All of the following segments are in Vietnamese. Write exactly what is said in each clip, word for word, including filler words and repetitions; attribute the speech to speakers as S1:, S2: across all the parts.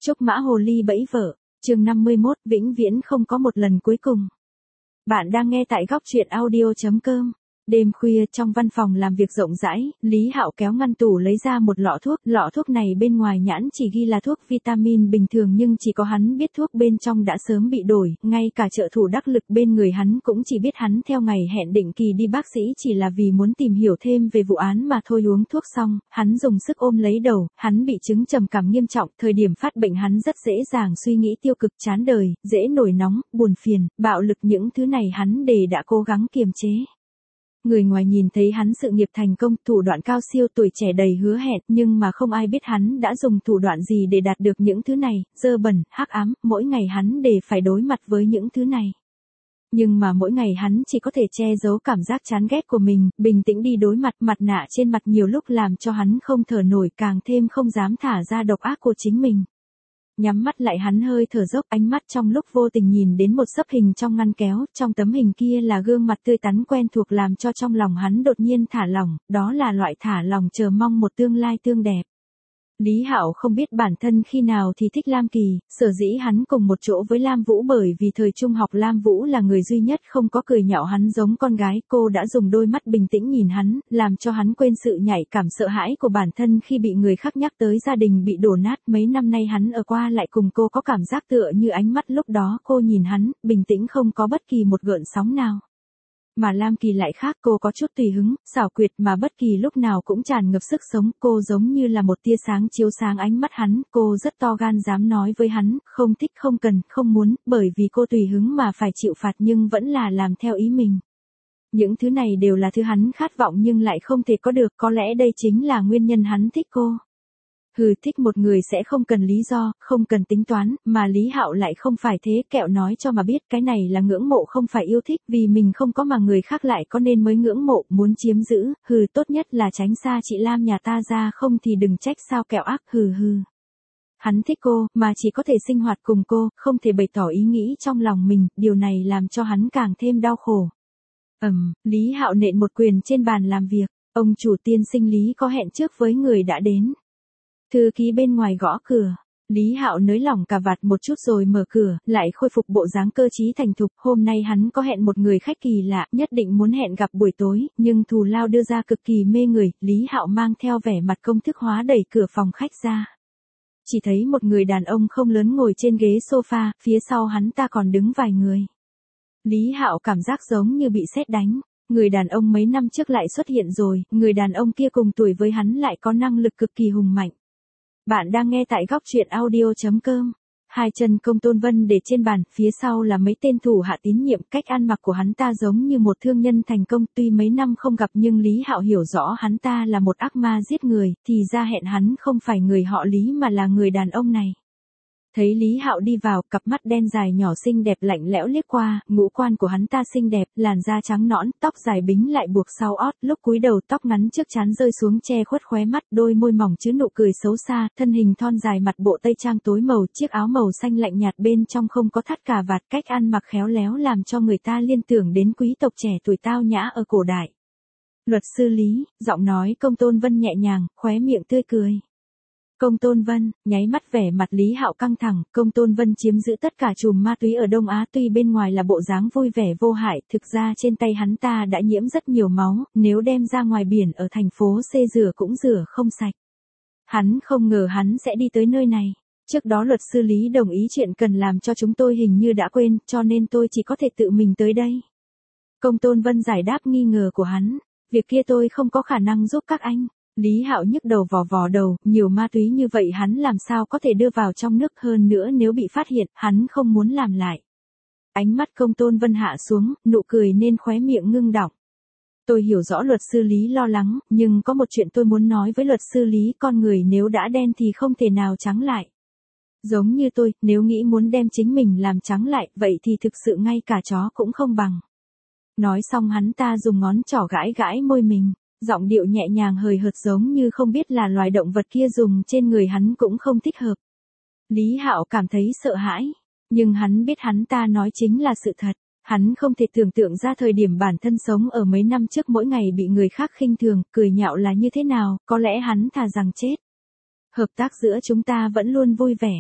S1: Trúc mã hồ ly bẫy vợ, chương năm mươi mốt, vĩnh viễn không có một lần cuối cùng. Bạn đang nghe tại góc truyện audio chấm com. Đêm khuya trong văn phòng làm việc rộng rãi, Lý Hạo kéo ngăn tủ lấy ra một lọ thuốc. Lọ thuốc này bên ngoài nhãn chỉ ghi là thuốc vitamin bình thường nhưng chỉ có hắn biết thuốc bên trong đã sớm bị đổi. Ngay cả trợ thủ đắc lực bên người hắn cũng chỉ biết hắn theo ngày hẹn định kỳ đi bác sĩ chỉ là vì muốn tìm hiểu thêm về vụ án mà thôi. Uống thuốc xong, hắn dùng sức ôm lấy đầu. Hắn bị chứng trầm cảm nghiêm trọng. Thời điểm phát bệnh hắn rất dễ dàng suy nghĩ tiêu cực, chán đời, dễ nổi nóng, buồn phiền, bạo lực. Những thứ này hắn đều đã cố gắng kiềm chế. Người ngoài nhìn thấy hắn sự nghiệp thành công, thủ đoạn cao siêu, tuổi trẻ đầy hứa hẹn, nhưng mà không ai biết hắn đã dùng thủ đoạn gì để đạt được những thứ này. Dơ bẩn, hắc ám, mỗi ngày hắn đều phải đối mặt với những thứ này. Nhưng mà mỗi ngày hắn chỉ có thể che giấu cảm giác chán ghét của mình, bình tĩnh đi đối mặt. Mặt nạ trên mặt nhiều lúc làm cho hắn không thở nổi, càng thêm không dám thả ra độc ác của chính mình. Nhắm mắt lại hắn hơi thở dốc, ánh mắt trong lúc vô tình nhìn đến một xấp hình trong ngăn kéo, trong tấm hình kia là gương mặt tươi tắn quen thuộc làm cho trong lòng hắn đột nhiên thả lỏng, đó là loại thả lòng chờ mong một tương lai tươi đẹp. Lý Hạo không biết bản thân khi nào thì thích Lam Kỳ, sở dĩ hắn cùng một chỗ với Lam Vũ bởi vì thời trung học Lam Vũ là người duy nhất không có cười nhạo hắn giống con gái. Cô đã dùng đôi mắt bình tĩnh nhìn hắn, làm cho hắn quên sự nhạy cảm sợ hãi của bản thân khi bị người khác nhắc tới gia đình bị đổ nát. Mấy năm nay hắn ở qua lại cùng cô có cảm giác tựa như ánh mắt lúc đó cô nhìn hắn, bình tĩnh không có bất kỳ một gợn sóng nào. Mà Lam Kỳ lại khác, cô có chút tùy hứng, xảo quyệt mà bất kỳ lúc nào cũng tràn ngập sức sống. Cô giống như là một tia sáng chiếu sáng ánh mắt hắn, cô rất to gan dám nói với hắn, không thích, không cần, không muốn, bởi vì cô tùy hứng mà phải chịu phạt nhưng vẫn là làm theo ý mình. Những thứ này đều là thứ hắn khát vọng nhưng lại không thể có được, có lẽ đây chính là nguyên nhân hắn thích cô. Hừ, thích một người sẽ không cần lý do, không cần tính toán, mà Lý Hạo lại không phải thế, kẹo nói cho mà biết cái này là ngưỡng mộ không phải yêu thích, vì mình không có mà người khác lại có nên mới ngưỡng mộ, muốn chiếm giữ, hừ, tốt nhất là tránh xa chị Lam nhà ta ra, không thì đừng trách sao kẹo ác, hừ hừ. Hắn thích cô, mà chỉ có thể sinh hoạt cùng cô, không thể bày tỏ ý nghĩ trong lòng mình, điều này làm cho hắn càng thêm đau khổ. Ầm, Lý Hạo nện một quyền trên bàn làm việc, ông chủ tiên sinh Lý có hẹn trước với người đã đến. Thư ký bên ngoài gõ cửa, Lý Hạo nới lỏng cà vạt một chút rồi mở cửa, lại khôi phục bộ dáng cơ trí thành thục. Hôm nay hắn có hẹn một người khách kỳ lạ, nhất định muốn hẹn gặp buổi tối, nhưng thù lao đưa ra cực kỳ mê người. Lý Hạo mang theo vẻ mặt công thức hóa đẩy cửa phòng khách ra. Chỉ thấy một người đàn ông không lớn ngồi trên ghế sofa, phía sau hắn ta còn đứng vài người. Lý Hạo cảm giác giống như bị sét đánh. Người đàn ông mấy năm trước lại xuất hiện rồi, người đàn ông kia cùng tuổi với hắn lại có năng lực cực kỳ hùng mạnh. Bạn đang nghe tại góc truyện audio chấm com. Hai chân Công Tôn Vân để trên bàn, phía sau là mấy tên thủ hạ tín nhiệm. Cách ăn mặc của hắn ta giống như một thương nhân thành công, tuy mấy năm không gặp nhưng Lý Hạo hiểu rõ hắn ta là một ác ma giết người, thì ra hẹn hắn không phải người họ Lý mà là người đàn ông này. Thấy Lý Hạo đi vào, cặp mắt đen dài nhỏ xinh đẹp lạnh lẽo liếc qua, ngũ quan của hắn ta xinh đẹp, làn da trắng nõn, tóc dài bính lại buộc sau ót, lúc cúi đầu tóc ngắn trước trán rơi xuống che khuất khóe mắt, đôi môi mỏng chứa nụ cười xấu xa, thân hình thon dài, mặt bộ tây trang tối màu, chiếc áo màu xanh lạnh nhạt bên trong không có thắt cà vạt, cách ăn mặc khéo léo làm cho người ta liên tưởng đến quý tộc trẻ tuổi tao nhã ở cổ đại. Luật sư Lý, giọng nói Công Tôn Vân nhẹ nhàng, khóe miệng tươi cười. Công Tôn Vân, nháy mắt vẻ mặt Lý Hạo căng thẳng. Công Tôn Vân chiếm giữ tất cả chùm ma túy ở Đông Á, tuy bên ngoài là bộ dáng vui vẻ vô hại, thực ra trên tay hắn ta đã nhiễm rất nhiều máu, nếu đem ra ngoài biển ở thành phố C rửa cũng rửa không sạch. Hắn không ngờ hắn sẽ đi tới nơi này. Trước đó luật sư Lý đồng ý chuyện cần làm cho chúng tôi hình như đã quên, cho nên tôi chỉ có thể tự mình tới đây. Công Tôn Vân giải đáp nghi ngờ của hắn, việc kia tôi không có khả năng giúp các anh. Lý Hạo nhức đầu vò vò đầu, nhiều ma túy như vậy hắn làm sao có thể đưa vào trong nước, hơn nữa nếu bị phát hiện, hắn không muốn làm lại. Ánh mắt Công Tôn Vân hạ xuống, nụ cười nên khóe miệng ngưng đọng. Tôi hiểu rõ luật sư Lý lo lắng, nhưng có một chuyện tôi muốn nói với luật sư Lý, con người nếu đã đen thì không thể nào trắng lại. Giống như tôi, nếu nghĩ muốn đem chính mình làm trắng lại, vậy thì thực sự ngay cả chó cũng không bằng. Nói xong hắn ta dùng ngón trỏ gãi gãi môi mình. Giọng điệu nhẹ nhàng hời hợt giống như không biết là loài động vật kia dùng trên người hắn cũng không thích hợp. Lý Hạo cảm thấy sợ hãi, nhưng hắn biết hắn ta nói chính là sự thật. Hắn không thể tưởng tượng ra thời điểm bản thân sống ở mấy năm trước mỗi ngày bị người khác khinh thường, cười nhạo là như thế nào, có lẽ hắn thà rằng chết. Hợp tác giữa chúng ta vẫn luôn vui vẻ.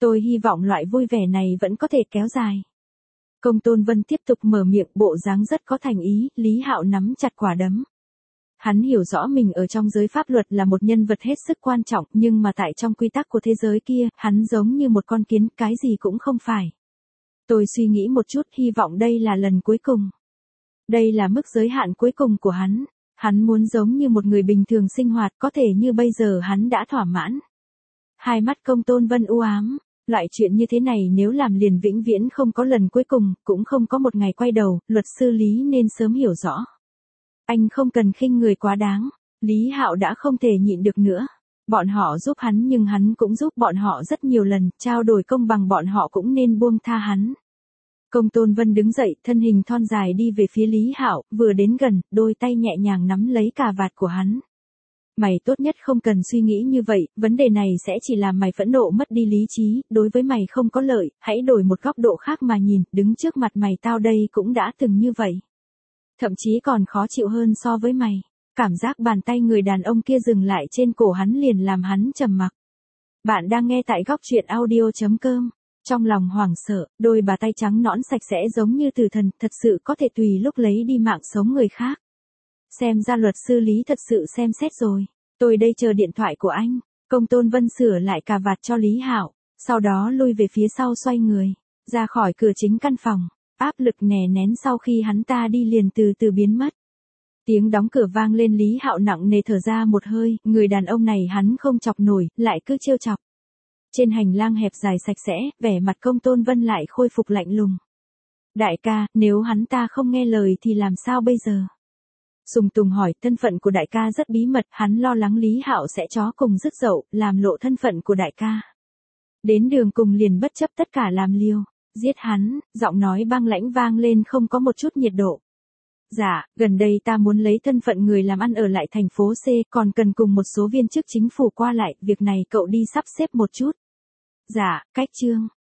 S1: Tôi hy vọng loại vui vẻ này vẫn có thể kéo dài. Công Tôn Vân tiếp tục mở miệng, bộ dáng rất có thành ý. Lý Hạo nắm chặt quả đấm. Hắn hiểu rõ mình ở trong giới pháp luật là một nhân vật hết sức quan trọng, nhưng mà tại trong quy tắc của thế giới kia, hắn giống như một con kiến, cái gì cũng không phải. Tôi suy nghĩ một chút, hy vọng đây là lần cuối cùng. Đây là mức giới hạn cuối cùng của hắn. Hắn muốn giống như một người bình thường sinh hoạt, có thể như bây giờ hắn đã thỏa mãn. Hai mắt Công Tôn Vân u ám. Loại chuyện như thế này nếu làm liền vĩnh viễn không có lần cuối cùng, cũng không có một ngày quay đầu, luật sư Lý nên sớm hiểu rõ. Anh không cần khinh người quá đáng. Lý Hạo đã không thể nhịn được nữa. Bọn họ giúp hắn nhưng hắn cũng giúp bọn họ rất nhiều lần, trao đổi công bằng bọn họ cũng nên buông tha hắn. Công Tôn Vân đứng dậy, thân hình thon dài đi về phía Lý Hạo, vừa đến gần, đôi tay nhẹ nhàng nắm lấy cà vạt của hắn. Mày tốt nhất không cần suy nghĩ như vậy, vấn đề này sẽ chỉ làm mày phẫn nộ mất đi lý trí, đối với mày không có lợi, hãy đổi một góc độ khác mà nhìn, đứng trước mặt mày tao đây cũng đã từng như vậy. Thậm chí còn khó chịu hơn so với mày. Cảm giác bàn tay người đàn ông kia dừng lại trên cổ hắn liền làm hắn trầm mặc. Bạn đang nghe tại góc truyện audio chấm com. Trong lòng hoảng sợ, đôi bàn tay trắng nõn sạch sẽ giống như tử thần, thật sự có thể tùy lúc lấy đi mạng sống người khác. Xem ra luật sư Lý thật sự xem xét rồi. Tôi đây chờ điện thoại của anh. Công Tôn Vân sửa lại cà vạt cho Lý Hạo, sau đó lui về phía sau xoay người, ra khỏi cửa chính căn phòng. Áp lực nè nén sau khi hắn ta đi liền từ từ biến mất. Tiếng đóng cửa vang lên, Lý Hạo nặng nề thở ra một hơi, người đàn ông này hắn không chọc nổi, lại cứ trêu chọc. Trên hành lang hẹp dài sạch sẽ, vẻ mặt Công Tôn Vân lại khôi phục lạnh lùng. Đại ca, nếu hắn ta không nghe lời thì làm sao bây giờ? Sùng Tùng hỏi, thân phận của đại ca rất bí mật, hắn lo lắng Lý Hạo sẽ chó cùng rứt dậu, làm lộ thân phận của đại ca. Đến đường cùng liền bất chấp tất cả làm liều. Giết hắn, giọng nói băng lãnh vang lên không có một chút nhiệt độ. Dạ, gần đây ta muốn lấy thân phận người làm ăn ở lại thành phố C, còn cần cùng một số viên chức chính phủ qua lại, việc này cậu đi sắp xếp một chút. Dạ, cách chương.